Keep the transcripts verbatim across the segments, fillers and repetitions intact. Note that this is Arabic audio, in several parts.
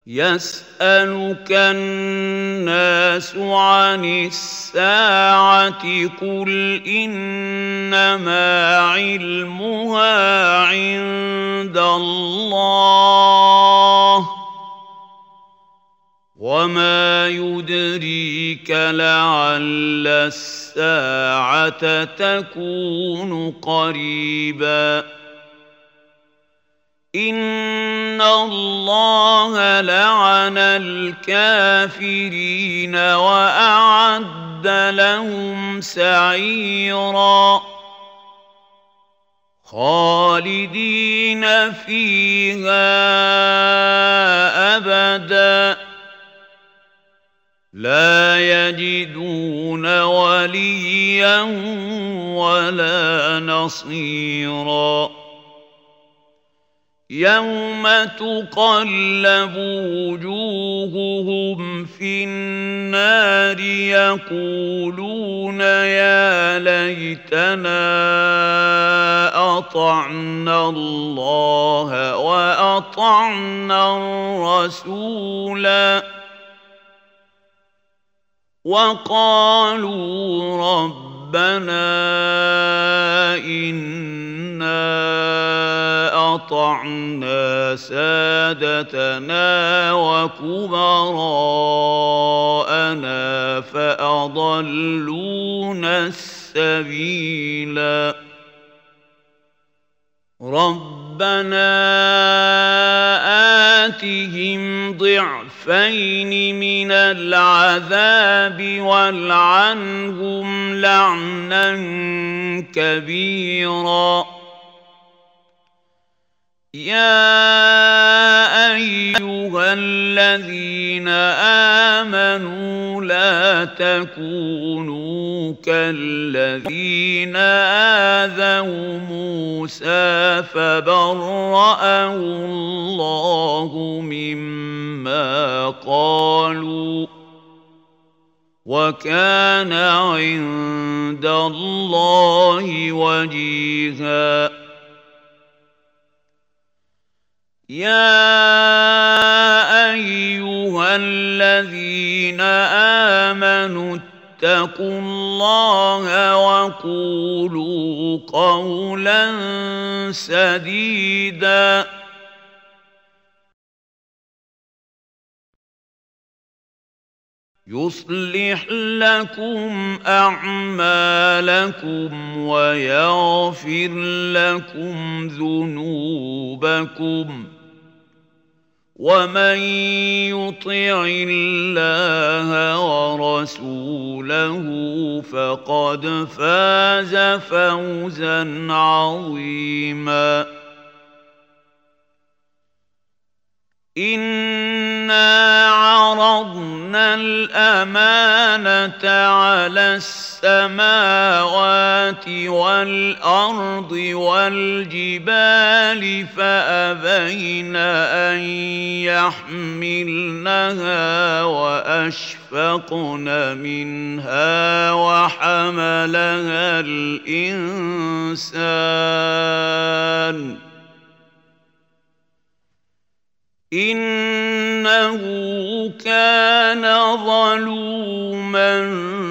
يسألك الناس عن الساعة قل إنما علمها عند الله وما يدريك لعل الساعة تكون قريبا إن الله لعن الكافرين وأعد لهم سعيرا خالدين فيها أبدا لا يجدون وليا ولا نصيرا يوم تقلب وجوههم في النار يقولون يا ليتنا أطعنا الله وأطعنا الرسولا وقالوا ربنا إنا أطعنا سادتنا وكبراءنا فأضلونا السبيلا ربنا آتهم ضعفين من العذاب والعنهم لعنا كبيرا يا أيها الذين آمنوا لا تكونوا كالذين آذوا موسى فبرأه الله مما قالوا وكان عند الله وجيها يا أيها الذين آمنوا اتقوا الله وقولوا قولا سديدا يصلح لكم أعمالكم ويغفر لكم ذنوبكم ومن يطع الله ورسوله فقد فاز فوزا عظيما إنا عرضنا الأمانة على السماوات والأرض والجبال فأبين أن يحملنها وأشفقن منها وحملها الإنسان إنه كان ظلوما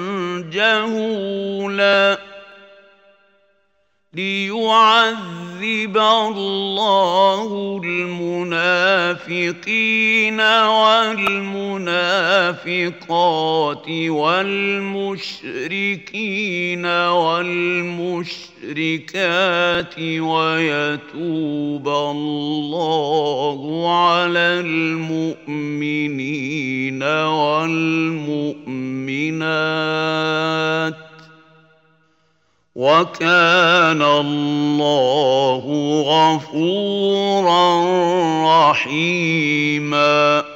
جهولا ليعذب الله المنافقين والمنافقات والمشركين والمشركات ويتوب الله على المؤمنين والمؤمنات وكان الله غفورا رحيما